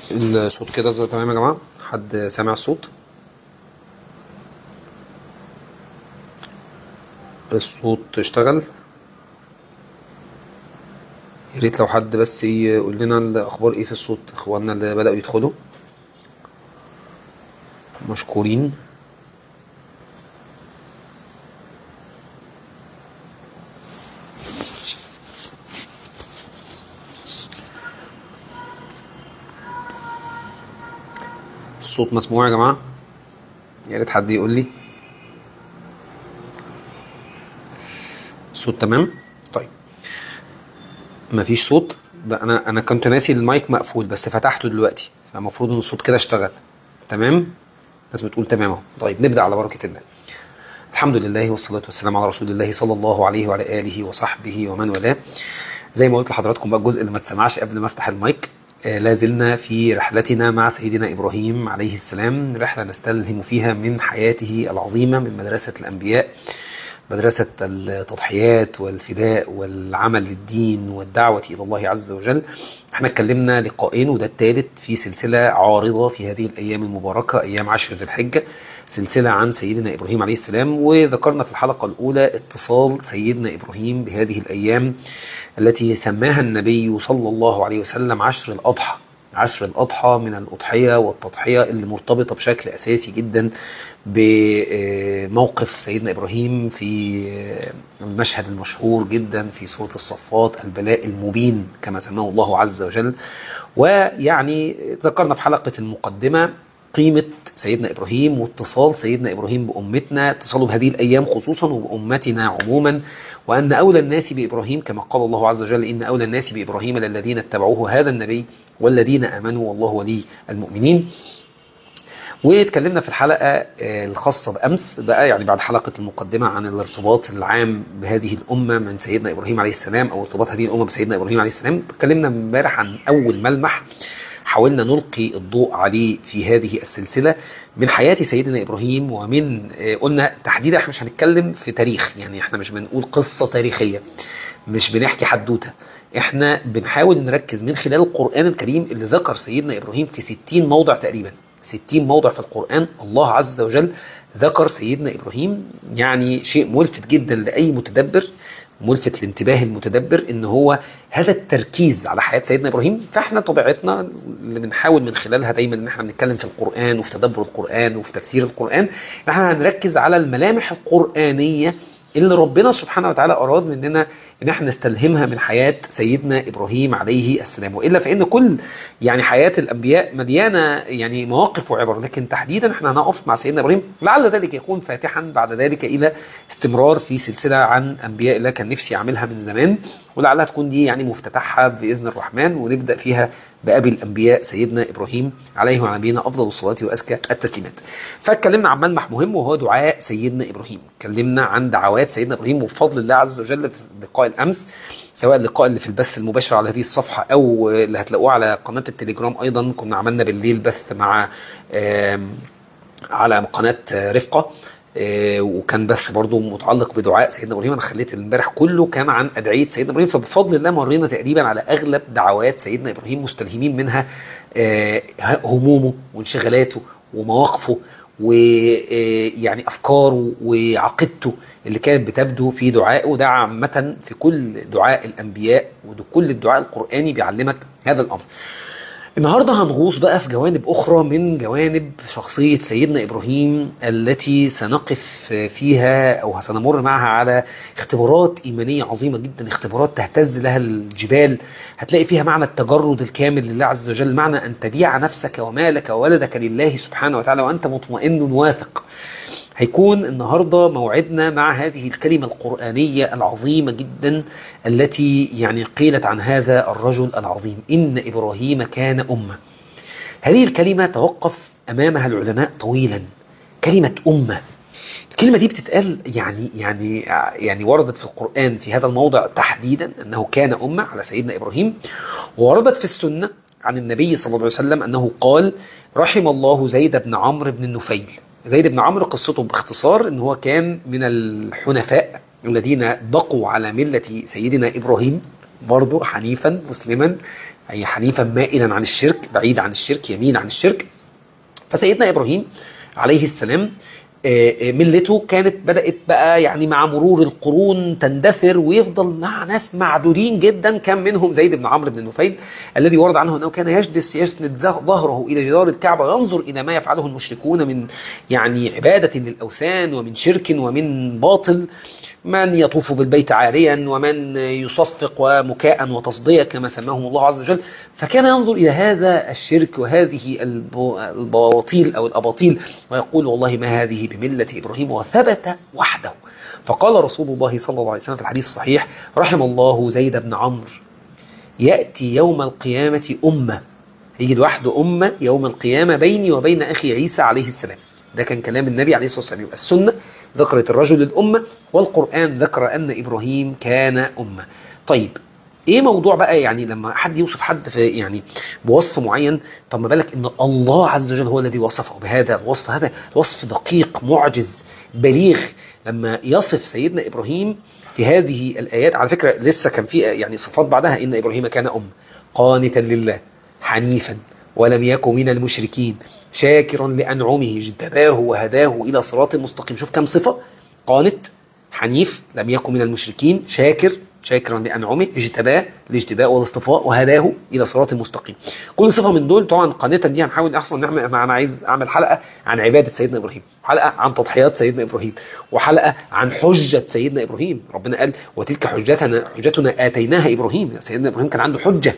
الصوت كده تمام يا جماعة؟ حد سامع الصوت؟ الصوت اشتغل. يا ريت لو حد بس يقول لنا الأخبار ايه في الصوت، اخواننا اللي بدأوا يدخلوا مشكورين. الصوت مسموع يا جماعة؟ يا ريت حد يقول لي الصوت تمام. طيب، مفيش صوت. ده انا كنت ناسي المايك مقفول بس فتحته دلوقتي، فالمفروض ان الصوت كده اشتغل. تمام، الناس بتقول تمام اهو. طيب نبدأ على بركة الله. الحمد لله والصلاة والسلام على رسول الله صلى الله عليه وعلى آله وصحبه ومن والاه. زي ما قلت لحضراتكم بقى الجزء اللي ما اتسمعش قبل ما افتح المايك، لا زلنا في رحلتنا مع سيدنا إبراهيم عليه السلام، رحلة نستلهم فيها من حياته العظيمة من مدرسة الأنبياء، مدرسة التضحيات والفداء والعمل للدين والدعوة إلى الله عز وجل. احنا اتكلمنا لقاءين وده الثالث في سلسلة عارضة في هذه الأيام المباركة، أيام 10 ذي الحجة، سلسلة عن سيدنا إبراهيم عليه السلام. وذكرنا في الحلقة الأولى اتصال سيدنا إبراهيم بهذه الأيام التي سماها النبي صلى الله عليه وسلم عشر الأضحى. عشر الأضحى من الأضحية والتضحية اللي مرتبطة بشكل أساسي جدا بموقف سيدنا إبراهيم في المشهد المشهور جدا في سورة الصفات، البلاء المبين كما سماه الله عز وجل. ويعني ذكرنا في حلقة المقدمة قيمة سيدنا إبراهيم واتصال سيدنا إبراهيم بأمتنا، اتصاله بهذه الأيام خصوصا وبأمتنا عموما، وأن أولى الناس بإبراهيم كما قال الله عز وجل إن أولى الناس بإبراهيم للذين اتبعوه هذا النبي والذين آمنوا والله ولي المؤمنين. واتكلمنا في الحلقة الخاصة بأمس بقى، يعني بعد حلقة المقدمة، عن الارتباط العام بهذه الأمة من سيدنا إبراهيم عليه السلام، أو ارتباط هذه الأمة بسيدنا إبراهيم عليه السلام. اتكلمنا امبارح عن أول ملمح حاولنا نلقي الضوء عليه في هذه السلسلة من حياة سيدنا إبراهيم، ومن قلنا تحديدا احنا مش هنتكلم في تاريخ، يعني احنا مش بنقول قصة تاريخية، مش بنحكي حدوتة، احنا بنحاول نركز من خلال القرآن الكريم اللي ذكر سيدنا إبراهيم في 60 موضع تقريبا. 60 موضع في القرآن الله عز وجل ذكر سيدنا إبراهيم. يعني شيء ملفت جدا لأي متدبر، ملفت لانتباه المتدبر ان هو هذا التركيز على حياة سيدنا إبراهيم. فاحنا طبيعتنا اللي بنحاول من خلالها دايما ان احنا بنتكلم في القرآن وفي تدبر القرآن وفي تفسير القرآن، احنا هنركز على الملامح القرآنية اللي ربنا سبحانه وتعالى أراد مننا ان احنا نستلهمها من حياة سيدنا إبراهيم عليه السلام. وإلا فإن كل يعني حياة الأنبياء مليانة يعني مواقف وعبر، لكن تحديدا احنا هنقف مع سيدنا إبراهيم، لعل ذلك يكون فاتحا بعد ذلك إلى استمرار في سلسلة عن أنبياء الله كان نفسي أعملها من زمان، ولعلها تكون دي يعني مفتتحها بإذن الرحمن، ونبدأ فيها بأبي الأنبياء سيدنا إبراهيم عليه وعلى نبينا أفضل الصلاة وأزكى التسليمات. فاتكلمنا عن ملمح مهم وهو دعاء سيدنا إبراهيم، اتكلمنا عن دعوات سيدنا إبراهيم وبفضل الله عز وجل في لقاء الأمس، سواء اللقاء اللي في البث المباشر على هذه الصفحة أو اللي هتلاقوه على قناة التليجرام. أيضا كنا عملنا بالليل بث مع على قناة رفقة، وكان بس برضو متعلق بدعاء سيدنا إبراهيم. أنا خليت امبارح كله كان عن أدعية سيدنا إبراهيم، فبفضل الله مرينا تقريبا على أغلب دعوات سيدنا إبراهيم، مستلهمين منها همومه وانشغالاته ومواقفه ويعني أفكاره وعقيدته اللي كانت بتبدو في دعائه. وده عامة في كل دعاء الأنبياء وكل الدعاء القرآني بيعلمك هذا الأمر. النهاردة هنغوص بقى في جوانب أخرى من جوانب شخصية سيدنا إبراهيم التي سنقف فيها أو سنمر معها على اختبارات إيمانية عظيمة جدا، اختبارات تهتز لها الجبال. هتلاقي فيها معنى التجرد الكامل لله عز وجل، معنى أن تبيع نفسك ومالك وولدك لله سبحانه وتعالى وأنت مطمئن واثق. هيكون النهاردة موعدنا مع هذه الكلمة القرآنية العظيمة جدا التي يعني قيلت عن هذا الرجل العظيم: إن إبراهيم كان أمة. هذه الكلمة توقف أمامها العلماء طويلا، كلمة أمة. الكلمة دي بتتقال يعني وردت في القرآن في هذا الموضع تحديدا أنه كان أمة على سيدنا إبراهيم، ووردت في السنة عن النبي صلى الله عليه وسلم أنه قال: رحم الله زيد بن عمرو بن النفيل. زيد بن عمرو قصته باختصار أنه هو كان من الحنفاء الذين بقوا على ملة سيدنا إبراهيم، برضه حنيفا مسلما، أي حنيفا مائلا عن الشرك، بعيد عن الشرك، يمين عن الشرك. فسيدنا إبراهيم عليه السلام ملته كانت بدأت بقى يعني مع مرور القرون تندثر، ويفضل مع ناس معدودين جدا. كان منهم زيد بن عمرو بن نفيل الذي ورد عنه أنه كان يسند ظهره إلى جدار الكعبة وينظر إلى ما يفعله المشركون من يعني عبادة للأوثان ومن شرك ومن باطل، من يطوف بالبيت عاريا ومن يصفق ومكاء وتصدية كما سماهم الله عز وجل. فكان ينظر إلى هذا الشرك وهذه البواطيل أو الأباطيل ويقول والله ما هذه بملة إبراهيم، وثبت وحده. فقال رسول الله صلى الله عليه وسلم في الحديث الصحيح: رحم الله زيد بن عمرو، يأتي يوم القيامة أمة، يجي لوحده أمة يوم القيامة بيني وبين أخي عيسى عليه السلام. ده كان كلام النبي عليه الصلاة والسلام. يبقى السنة ذكرت الرجل الأمة، والقرآن ذكر أن إبراهيم كان أمة. طيب ايه موضوع بقى يعني لما حد يوصف حد في يعني بوصف معين، طب ما بالك ان الله عز وجل هو الذي وصفه بهذا الوصف، هذا وصف دقيق معجز بليغ. لما يصف سيدنا إبراهيم في هذه الآيات، على فكرة لسه كان في يعني صفات بعدها: إن إبراهيم كان قانتا لله حنيفا ولم يكن من المشركين شاكرا لأنعمه اجتباه وهداه إلى صراط مستقيم. شوف كم صفة: قانت، حنيف، لم يكن من المشركين، شاكرا لأنعمه، اجتباه الاجتباء والاصطفاء، وهداه إلى صراط مستقيم. كل صفة من دول طبعا قانتا دي هنحاول أحسن نعمل. أنا عايز أعمل حلقة عن عبادة سيدنا إبراهيم، حلقة عن تضحيات سيدنا إبراهيم، وحلقة عن حجة سيدنا إبراهيم. ربنا قال: وتلك حجتنا آتيناها إبراهيم. سيدنا إبراهيم كان عنده حجة.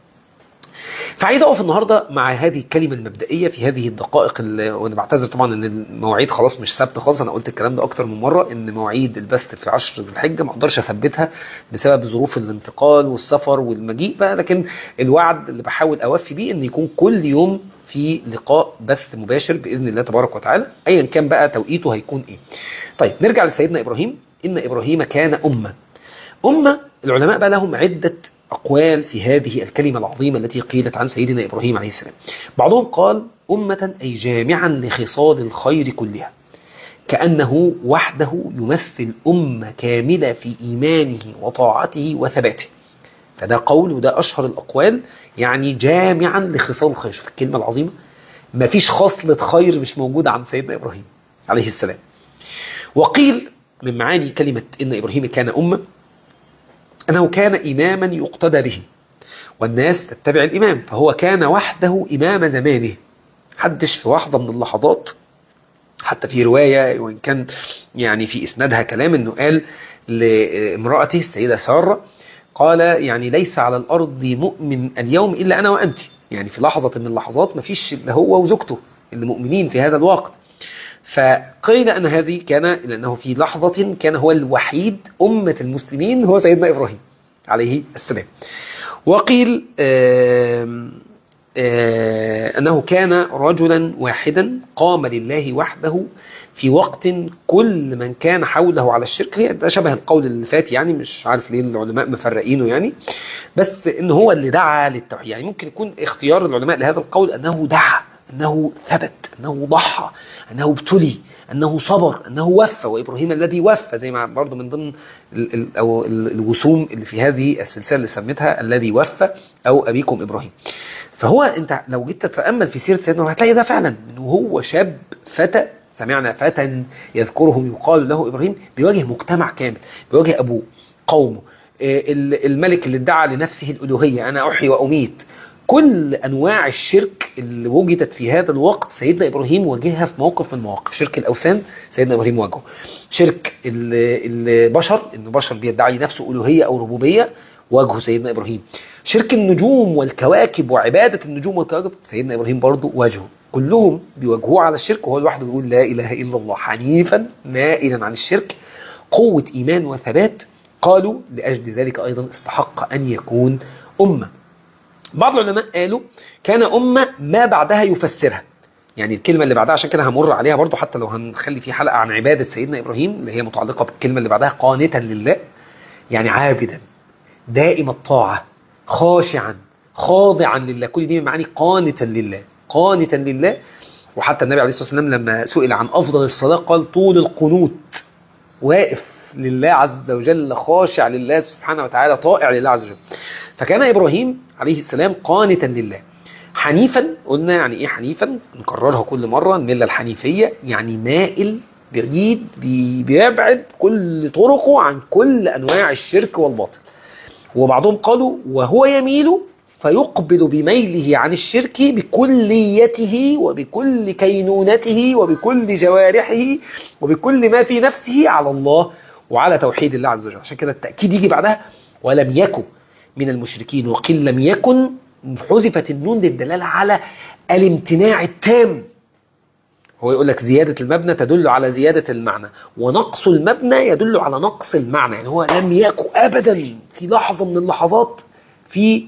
فعايز اقف النهارده مع هذه الكلمه المبدئيه في هذه الدقائق وانا بعتذر طبعا ان المواعيد خلاص مش ثابته خالص. انا قلت الكلام ده اكتر من مره، ان مواعيد البث في 10 ذي الحجه ما اقدرش اثبتها بسبب ظروف الانتقال والسفر والمجيء بقى، لكن الوعد اللي بحاول اوفي بيه ان يكون كل يوم في لقاء بث مباشر باذن الله تبارك وتعالى، ايا كان بقى توقيته هيكون ايه. طيب نرجع لسيدنا ابراهيم. ان ابراهيم كان امه. العلماء بقى لهم عده أقوال في هذه الكلمة العظيمة التي قيلت عن سيدنا إبراهيم عليه السلام. بعضهم قال أمة أي جامعا لخصال الخير كلها، كأنه وحده يمثل أمة كاملة في إيمانه وطاعته وثباته. فده قول وده أشهر الأقوال، يعني جامعا لخصال الخير. شوف الكلمة العظيمة، ما فيش خصلة خير مش موجودة عن سيدنا إبراهيم عليه السلام. وقيل من معاني كلمة إن إبراهيم كان أمة أنه كان إماما يقتدى به والناس تتبع الإمام، فهو كان وحده إمام زمانه. حدش في واحدة من اللحظات، حتى في رواية وإن كان يعني في إسنادها كلام، أنه قال لامرأته السيدة سارة، قال يعني ليس على الأرض مؤمن اليوم إلا أنا وأنت. يعني في لحظة من اللحظات ما فيش إلا هو وزوجته اللي مؤمنين في هذا الوقت. فقيل أن هذه كان لأنه في لحظة كان هو الوحيد أمة المسلمين هو سيدنا إبراهيم عليه السلام. وقيل أنه كان رجلا واحدا قام لله وحده في وقت كل من كان حوله على الشرك. هي ده شبه القول اللي فات، يعني مش عارف ليه العلماء مفرقينه يعني، بس إنه هو اللي دعا للتوحيد. يعني ممكن يكون اختيار العلماء لهذا القول أنه دعا، أنه ثبت، أنه ضحى، أنه ابتلي، أنه صبر، أنه وفى. وإبراهيم الذي وفى، زي ما برضو من ضمن أو الوسوم اللي في هذه السلسلة اللي سميتها الذي وفى أو أبيكم إبراهيم. فهو أنت لو جيت تتأمل في سيرة سيدنا هتلاقي ده فعلا أنه هو شاب فتى. سمعنا فتى يذكرهم يقال له إبراهيم، بيواجه مجتمع كامل، بيواجه أبوه، قومه، الملك اللي ادعى لنفسه الألوهية، أنا أحيي وأميت. كل أنواع الشرك اللي وجدت في هذا الوقت سيدنا إبراهيم واجهها في موقف من مواقف. شرك الأوثان سيدنا إبراهيم واجهه، شرك البشر إن البشر بيدعي نفسه ألوهية أو ربوبية واجهه سيدنا إبراهيم، شرك النجوم والكواكب وعبادة النجوم والكواكب سيدنا إبراهيم برضو واجهه. كلهم بيواجهوه على الشرك، وهو لوحده يقول لا إله إلا الله حنيفا مائلا عن الشرك. قوة إيمان وثبات. قالوا لأجل ذلك أيضا استحق أن يكون أمة. بعض العلماء قالوا كان أمة ما بعدها يفسرها، يعني الكلمة اللي بعدها، عشان كده همر عليها برضو حتى لو هنخلي في حلقة عن عبادة سيدنا إبراهيم اللي هي متعلقة بالكلمة اللي بعدها، قانتا لله، يعني عابدا دائم الطاعة خاشعا خاضعا لله. كل دي معاني قانتا لله، قانتا لله. وحتى النبي عليه الصلاة والسلام لما سئل عن أفضل الصلاة قال طول القنوت، واقف لله عز وجل، خاشع لله سبحانه وتعالى، طائع لله عز وجل. فكان إبراهيم عليه السلام قانتا لله حنيفا. قلنا يعني إيه حنيفا؟ نكررها كل مرة. الملة الحنيفية يعني مائل بعيد، بيبعد كل طرقه عن كل أنواع الشرك والباطل. وبعضهم قالوا وهو يميل فيقبل بميله عن الشرك بكليته وبكل كينونته وبكل جوارحه وبكل ما في نفسه على الله وعلى توحيد الله عز وجل. عشان كده التأكيد يجي بعدها ولم يكن من المشركين، وقيل لم يكن حذفت النون للدلالة على الامتناع التام. هو يقول لك زيادة المبنى تدل على زيادة المعنى، ونقص المبنى يدل على نقص المعنى. يعني هو لم يكن أبدا في لحظة من اللحظات في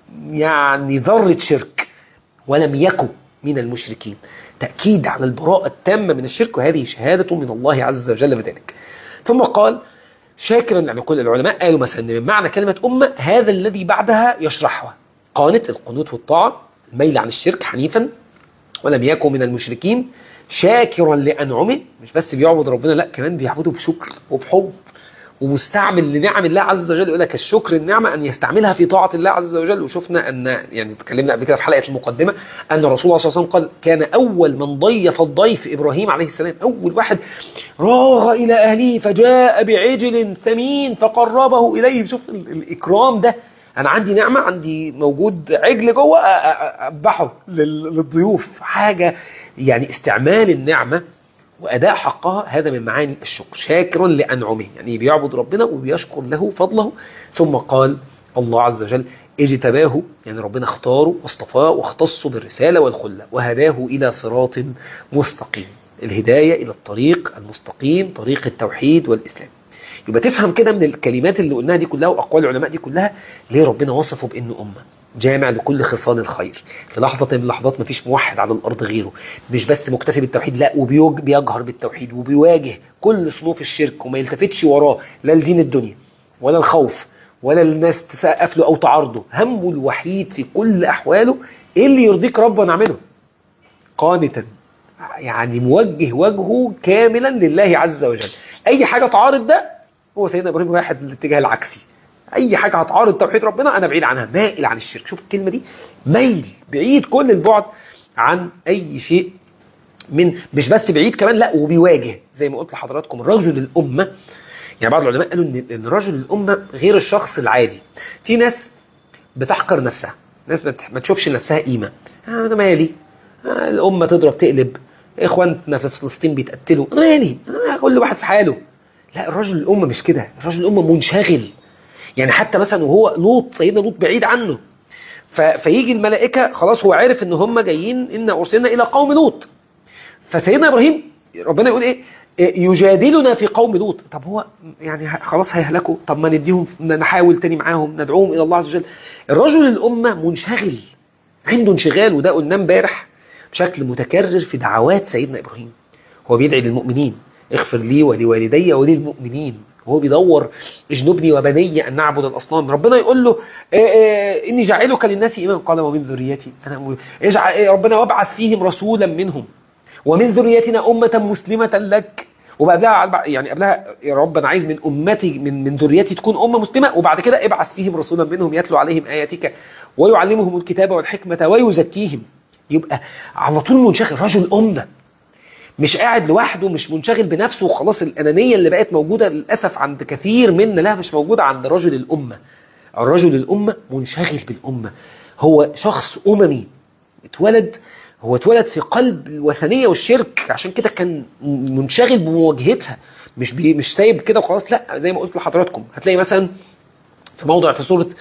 يعني ذرة شرك، ولم يكن من المشركين، تأكيد على البراءة التامة من الشرك، وهذه شهادة من الله عز وجل بذلك. ثم قال شاكرا. يعني كل العلماء قالوا مثلا من معنى كلمة أمة هذا الذي بعدها يشرحها، قانت القنوت والطاعة، الميل عن الشرك حنيفا، ولم يكن من المشركين، شاكرا لأنعمه، مش بس بيعبد ربنا لا كمان بيعبده بشكر وبحب، ومستعمل لنعم الله عز وجل. يقول لك الشكر النعمة أن يستعملها في طاعة الله عز وجل. وشفنا أن يعني تكلمنا قبل كده في حلقة المقدمة أن الرسول صلى الله عليه وسلم قال كان أول من ضيف الضيف إبراهيم عليه السلام، أول واحد راغ إلى أهله فجاء بعجل ثمين فقربه إليه. شوف الإكرام ده، أنا عندي نعمة، عندي موجود عجل جوه أذبحه للضيوف، حاجة يعني استعمال النعمة وأداء حقها، هذا من معاني الشكر. شاكرا لأنعمه يعني بيعبد ربنا وبيشكر له فضله. ثم قال الله عز وجل اجتباه، يعني ربنا اختاره واصطفاه واختصه بالرسالة والخلة وهداه إلى صراط مستقيم. الهداية إلى الطريق المستقيم، طريق التوحيد والإسلام. يبقى تفهم كده من الكلمات اللي قلناها دي كلها وأقوال العلماء دي كلها ليه ربنا وصفه بأنه أمة جامع لكل خصال الخير. في لحظة من اللحظات مفيش موحد على الأرض غيره، مش بس مكتفي بالتوحيد، لا وبيجهر بالتوحيد وبيواجه كل صنوف الشرك وما يلتفتش وراه لا لدين الدنيا ولا الخوف ولا الناس تسقف له أو تعارضه. همه الوحيد في كل أحواله إيه اللي يرضيك ربنا نعمله، قانتا يعني موجه وجهه كاملا لله عز وجل. أي حاجة تعارض ده، هو سيدنا إبراهيم واحد الاتجاه العكسي، اي حاجه هتعارض توحيد ربنا انا بعيد عنها، مائل عن الشرك. شوف الكلمه دي، ميل، بعيد كل البعد عن اي شيء، من مش بس بعيد كمان لا وبيواجه. زي ما قلت لحضراتكم الرجل الامه، يعني بعض العلماء قالوا ان رجل الامه غير الشخص العادي. في ناس بتحقر نفسها، ناس ما تشوفش لنفسها قيمه، انا مالي، الامه تضرب تقلب، اخواننا في فلسطين بيتقتلوا، انا مالي، كل واحد في حاله. لا الرجل الامه مش كده، الرجل الامه منشغل. يعني حتى مثلا وهو لوط، سيدنا لوط بعيد عنه، فيجي الملائكة خلاص هو عارف ان هم جايين إن أرسلنا إلى قوم لوط. فسيدنا إبراهيم ربنا يقول إيه يجادلنا في قوم لوط. طب هو يعني خلاص هيهلكوا، طب ما نديهم نحاول تاني معاهم ندعوهم إلى الله عز وجل. الرجل الأمة منشغل، عنده انشغال، وده قلنا امبارح بشكل متكرر في دعوات سيدنا إبراهيم. هو بيدعي للمؤمنين اغفر لي ولوالدي وللمؤمنين، وهو بيدور اجنبني وبني أن نعبد الأصنام. ربنا يقول له إني جعلك للناس إماما قال ومن ذريتي، أنا ربنا وابعث فيهم رسولا منهم ومن ذريتنا أمة مسلمة لك. وبعدها يعني قبلها يا رب أنا عايز من أمتي من ذريتي تكون أمة مسلمة، وبعد كده ابعث فيهم رسولا منهم يتلو عليهم آياتك ويعلمهم الكتاب والحكمة ويزكيهم. يبقى على طول منشغل، رجل أمة مش قاعد لوحده، مش منشغل بنفسه وخلاص. الأنانية اللي بقت موجودة للأسف عند كثير منا لا مش موجودة عند رجل الأمة. الرجل الأمة منشغل بالأمة، هو شخص أممي هو اتولد في قلب الوثنية والشرك، عشان كده كان منشغل بمواجهتها، مش سايب كده وخلاص. لا زي ما قلت لحضراتكم هتلاقي مثلا في موضع في سورة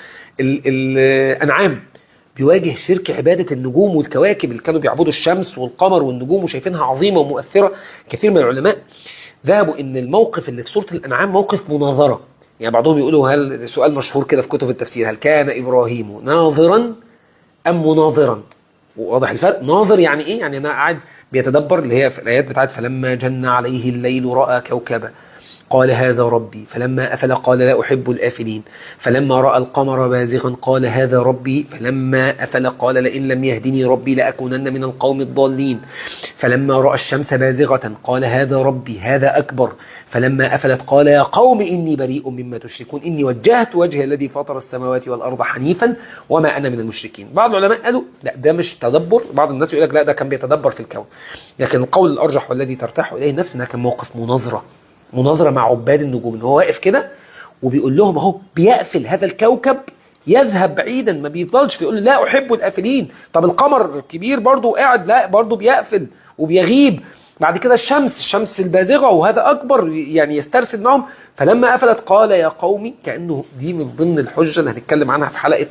الأنعام بيواجه شرك عبادة النجوم والكواكب اللي كانوا بيعبدوا الشمس والقمر والنجوم وشايفينها عظيمة ومؤثرة. كثير من العلماء ذهبوا ان الموقف اللي في سورة الأنعام موقف مناظرة. يعني بعضهم يقولوا هل سؤال مشهور كده في كتب التفسير، هل كان إبراهيم ناظرا أم مناظرا؟ واضح الفرق. ناظر يعني ايه؟ يعني انا قاعد بيتدبر، اللي هي في الآيات بتاعت فلما جن عليه الليل رأى كوكبا قال هذا ربي، فلما أفل قال لا أحب الآفلين، فلما رأى القمر بازغا قال هذا ربي، فلما أفل قال لئن لم يهدني ربي لأكونن من القوم الضالين، فلما رأى الشمس بازغة قال هذا ربي هذا أكبر، فلما أفلت قال يا قوم إني بريء مما تشركون إني وجهت وجهي الذي فطر السماوات والأرض حنيفا وما أنا من المشركين. بعض العلماء قالوا لا ده مش تدبر، بعض الناس يقول لك لا ده كان بيتدبر في الكون، لكن القول الأرجح والذي ترتاح إليه النفس أنها كان موقف مناظرة مع عباد النجوم، ان هو واقف كده وبيقول لهم اهو بيقفل هذا الكوكب يذهب بعيدا، ما بيفضلش بيقول لا احب الافلين. طب القمر الكبير برضو قاعد لا برضو بيقفل وبيغيب. بعد كده الشمس البازغة وهذا اكبر يعني يسترسل معهم. فلما قفلت قال يا قومي، كأنه دي من ضمن الحجة اللي هنتكلم عنها في حلقة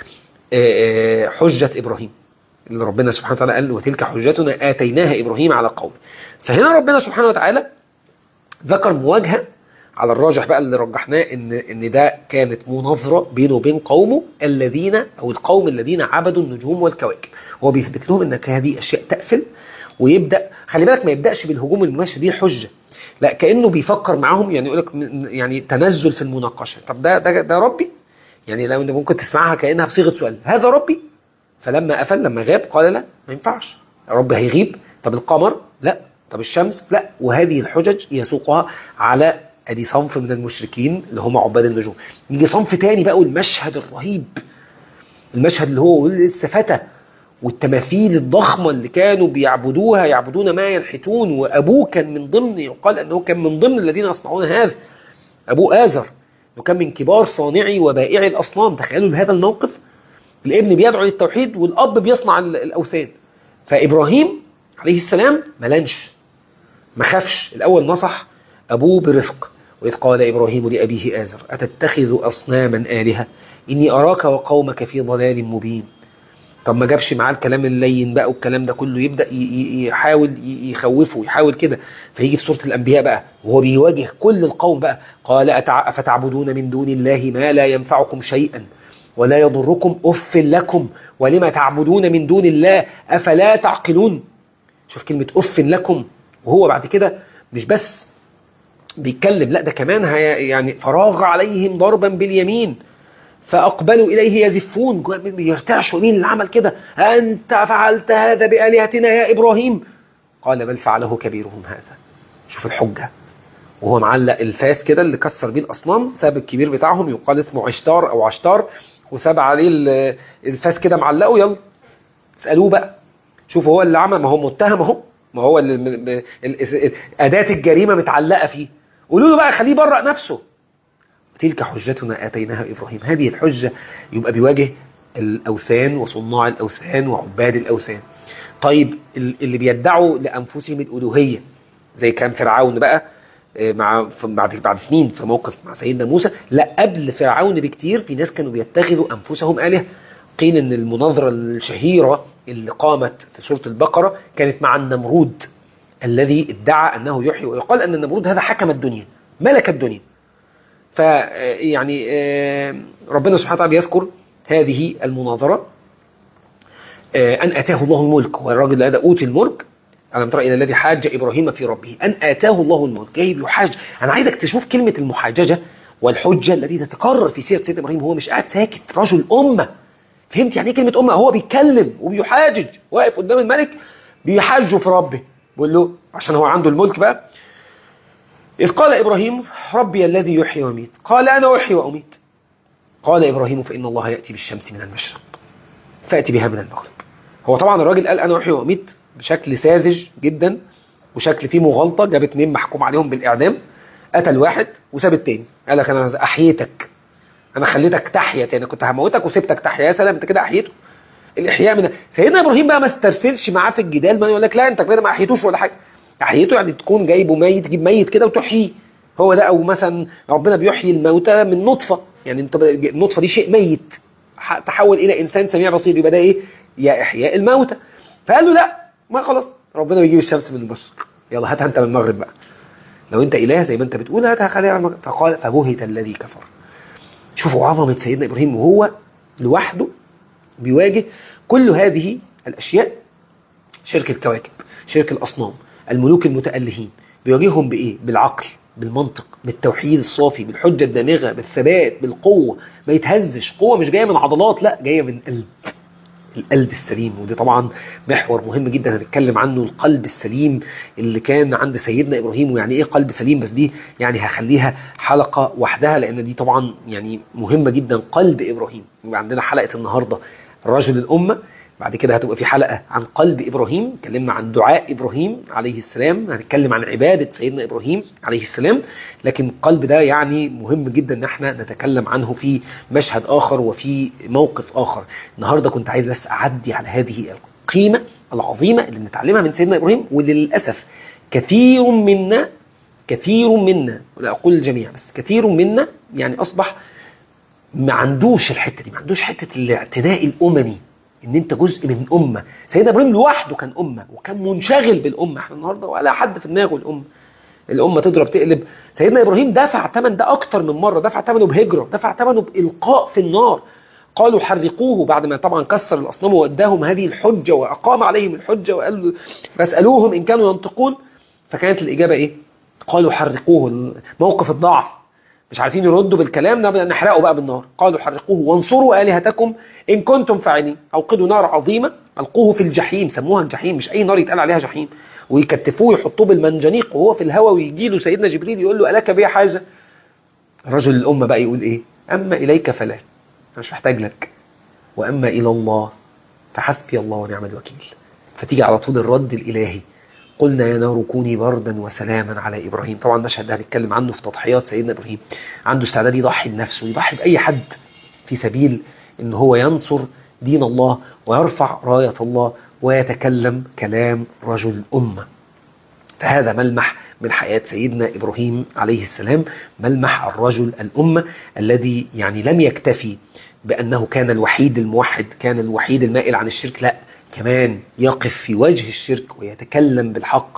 حجة ابراهيم اللي ربنا سبحانه وتعالى قال وتلك حجتنا آتيناها إبراهيم على قومه. فهنا ربنا سبحانه وتعالى ذكر مواجهة على الراجح بقى اللي رجحناه ان ده كانت مناظرة بينه وبين قومه الذين او القوم الذين عبدوا النجوم والكواكب. هو بيثبت لهم ان هذه اشياء تقفل ويبدا، خلي بالك ما يبداش بالهجوم المباشر دي حجة، لا كانه بيفكر معاهم، يعني يقول لك يعني تنزل في المناقشة. طب ده ربي، يعني لو انت ممكن تسمعها كانها بصيغة سؤال، هذا ربي. فلما قفل لما غاب قال لا ما ينفعش، رب هيغيب. طب القمر لا، طب الشمس لا. وهذه الحجج يسوقها على ادي صنف من المشركين اللي هم عباد النجوم. يجي صنف تاني بقى والمشهد الرهيب، المشهد اللي هو السفتة والتماثيل الضخمة اللي كانوا بيعبدوها، يعبدون ما ينحتون. وأبوه كان من ضمن، يقال أنه كان من ضمن الذين يصنعون هذا، أبوه آزر وكان من كبار صانعي وبائعي الأصنام. تخيلوا هذا الموقف، الابن بيدعو للتوحيد والأب بيصنع الأوثان. فإبراهيم عليه السلام ملنش، ما خافش. الأول نصح أبوه برفق، وإذ قال إبراهيم لأبيه آزر أتتخذ أصناما آلهة إني أراك وقومك في ضلال مبين. طب ما جابش معاه الكلام اللين بقى والكلام ده كله، يبدأ يحاول يخوفه، يحاول كده. فيجي في سورة الأنبياء بقى وهو بيواجه كل القوم بقى، قال أفتعبدون من دون الله ما لا ينفعكم شيئا ولا يضركم أف لكم ولما تعبدون من دون الله أفلا تعقلون. شوف كلمة أف لكم، وهو بعد كده مش بس بيتكلم، لا ده كمان يعني فراغ عليهم ضربا باليمين فأقبلوا إليه يزفون، يرتعشوا مين اللي عمل كده، أنت فعلت هذا بآلهتنا يا إبراهيم؟ قال بل فعله كبيرهم هذا. شوف الحجة، وهو معلق الفاس كده اللي كسر بيه الأصنام، ساب الكبير بتاعهم يقال اسمه عشتار أو عشتار، وساب عليه الفاس كده معلقه. يلا اسألوه بقى، شوف هو اللي عمل، ما هو متهم اهو، ما هو أداة الجريمة متعلقة فيه، قولوا له بقى خليه يبرأ نفسه. تلك حجتنا آتيناها إبراهيم. هذه الحجة يبقى بيواجه الأوثان وصناع الأوثان وعباد الأوثان. طيب اللي بيدعوا لأنفسهم الألوهية زي كان فرعون بقى مع بعد سنين في موقف مع سيدنا موسى، لا قبل فرعون بكتير في ناس كانوا بيتخذوا أنفسهم آلهة. قيل إن المناظرة الشهيرة اللي قامت في سورة البقرة كانت مع النمرود الذي ادعى أنه يحيي، ويقال أن النمرود هذا حكم الدنيا، ملك الدنيا. فيعني ربنا سبحانه وتعالى يذكر هذه المناظرة، أن آتاه الله الملك، والراجل هذا أوتي الملك. ألم ترى إلى الذي حاج إبراهيم في ربه أن آتاه الله الملك. جاي بيحاج. أنا عايزك تشوف كلمة المحاججة والحجة التي تتكرر في سيرة سيدنا إبراهيم. هو مش قاعد ساكت، رجل أمة. فهمت يعني إيه كلمة أمة؟ هو بيتكلم وبيحاجج، واقف قدام الملك بيحاجه في ربه، بيقول له عشان هو عنده الملك بقى. إذ قال إبراهيم ربي الذي يحيي ويميت قال أنا أحيي وأميت. قال إبراهيم فإن الله يأتي بالشمس من المشرق فأتي بها من المغرب. هو طبعا الراجل قال أنا أحيي وأميت بشكل ساذج جدا وشكل فيه مغالطة، جاب 2 محكوم عليهم بالإعدام، قتل واحد وساب التاني. قال لك أنا أحييتك، أنا خليتك تحيا تاني، كنت هموتك وسبتك تحيا. يا سلام، أنت كده أحييته. الإحياء من سيدنا إبراهيم بقى ما استرسلش معاه في الجدال، ما يقول لك لا أنت كده ما أحييتوش ولا حاجة. أحييته يعني تكون جايبه ميت، تجيب ميت كده وتحييه، هو ده. أو مثلا ربنا بيحيي الموتى من نطفة، يعني انت النطفة دي شيء ميت تحول إلى إنسان سميع بصير، يبقى ده إيه؟ يا إحياء الموتى. فقال له لا، ما خلاص ربنا بيجيب الشمس من المشرق، يلا هاتها أنت من المغرب بقى، لو أنت إله زي ما أنت بتقول هاتها خليها من المغرب. فقال فبهت الذي كفر. شوفوا عظمة سيدنا إبراهيم وهو لوحده بيواجه كل هذه الأشياء، شرك الكواكب، شرك الأصنام، الملوك المتألهين، بيواجههم بإيه؟ بالعقل بالمنطق، بالتوحيد الصافي، بالحجة الدامغة، بالثبات، بالقوة، ما يتهزش. قوة مش جاية من عضلات، لا، جاية من القلب السليم. ودي طبعا محور مهم جدا هنتكلم عنه، القلب السليم اللي كان عند سيدنا إبراهيم. ويعني ايه قلب سليم؟ بس دي يعني هخليها حلقة وحدها، لأن دي طبعا يعني مهمة جدا. قلب إبراهيم، يبقى عندنا حلقة النهاردة رجل الأمة، بعد كده هتبقى في حلقة عن قلب إبراهيم، اتكلمنا عن دعاء إبراهيم عليه السلام، هنتكلم عن عبادة سيدنا إبراهيم عليه السلام. لكن القلب ده يعني مهم جدا ان احنا نتكلم عنه في مشهد آخر وفي موقف آخر. النهاردة كنت عايز بس أعدي على هذه القيمة العظيمة اللي بنتعلمها من سيدنا إبراهيم، وللأسف كثير منا ولا أقول الجميع، بس كثير منا يعني أصبح ما عندوش الحتة دي، ما عندوش حتة الاعتناء الأممي، ان انت جزء من امه. سيدنا ابراهيم لوحده كان امه، وكان منشغل بالامه. احنا النهارده ولا حد في دماغه الامه تضرب تقلب. سيدنا ابراهيم دفع ثمن ده اكتر من مره، دفع ثمنه بهجره، دفع ثمنه بالقاء في النار. قالوا حرقوه، بعد ما طبعا كسر الاصنام واداهم هذه الحجه واقام عليهم الحجه، وقال فاسالوهم ان كانوا ينطقون. فكانت الاجابه ايه؟ قالوا حرقوه. موقف الضعف، مش عارفين يردوا بالكلام، نحرقه بقى بالنار. قالوا حرقوه وانصروا آلهتكم إن كنتم فاعلين، أوقدوا نار عظيمة ألقوه في الجحيم. سموها الجحيم، مش أي نار يتقال عليها جحيم. ويكتفوه يحطوه بالمنجنيق وهو في الهواء، ويجي له سيدنا جبريل يقول له ألك بي حاجة؟ رجل الأمة بقى يقول إيه؟ أما إليك فلا، أنا مش محتاج لك، وأما إلى الله فحسبي الله ونعم الوكيل. فتيجي على طول الرد الإلهي، قلنا يا نار كوني بردا وسلاما على إبراهيم. طبعا المشهد ده هنتكلم عنه في تضحيات سيدنا إبراهيم، عنده استعداد يضحي بنفسه ويضحي بأي حد في سبيل إن هو ينصر دين الله ويرفع راية الله ويتكلم كلام رجل أمة. فهذا ملمح من حياة سيدنا إبراهيم عليه السلام، ملمح الرجل الأمة الذي يعني لم يكتفي بأنه كان الوحيد الموحد، كان الوحيد المائل عن الشرك، لا، كمان يقف في وجه الشرك ويتكلم بالحق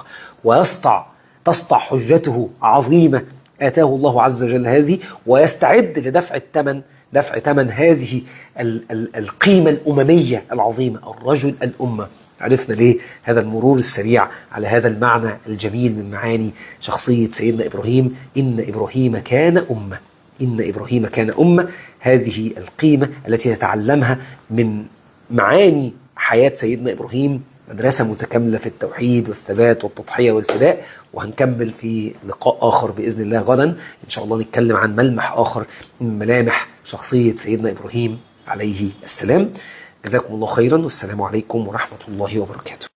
تسطع حجته عظيمة آتاه الله عز وجل هذه، ويستعد دفع ثمن هذه القيمة الأممية العظيمة، الرجل الأمة. عرفنا ليه هذا المرور السريع على هذا المعنى الجميل من معاني شخصية سيدنا إبراهيم. إن إبراهيم كان أمة، إن إبراهيم كان أمة. هذه القيمة التي نتعلمها من معاني حياة سيدنا إبراهيم، مدرسة متكاملة في التوحيد والثبات والتضحية والفداء. وهنكمل في لقاء آخر بإذن الله غدا إن شاء الله، نتكلم عن ملمح آخر من ملامح شخصية سيدنا إبراهيم عليه السلام. جزاكم الله خيرا، والسلام عليكم ورحمة الله وبركاته.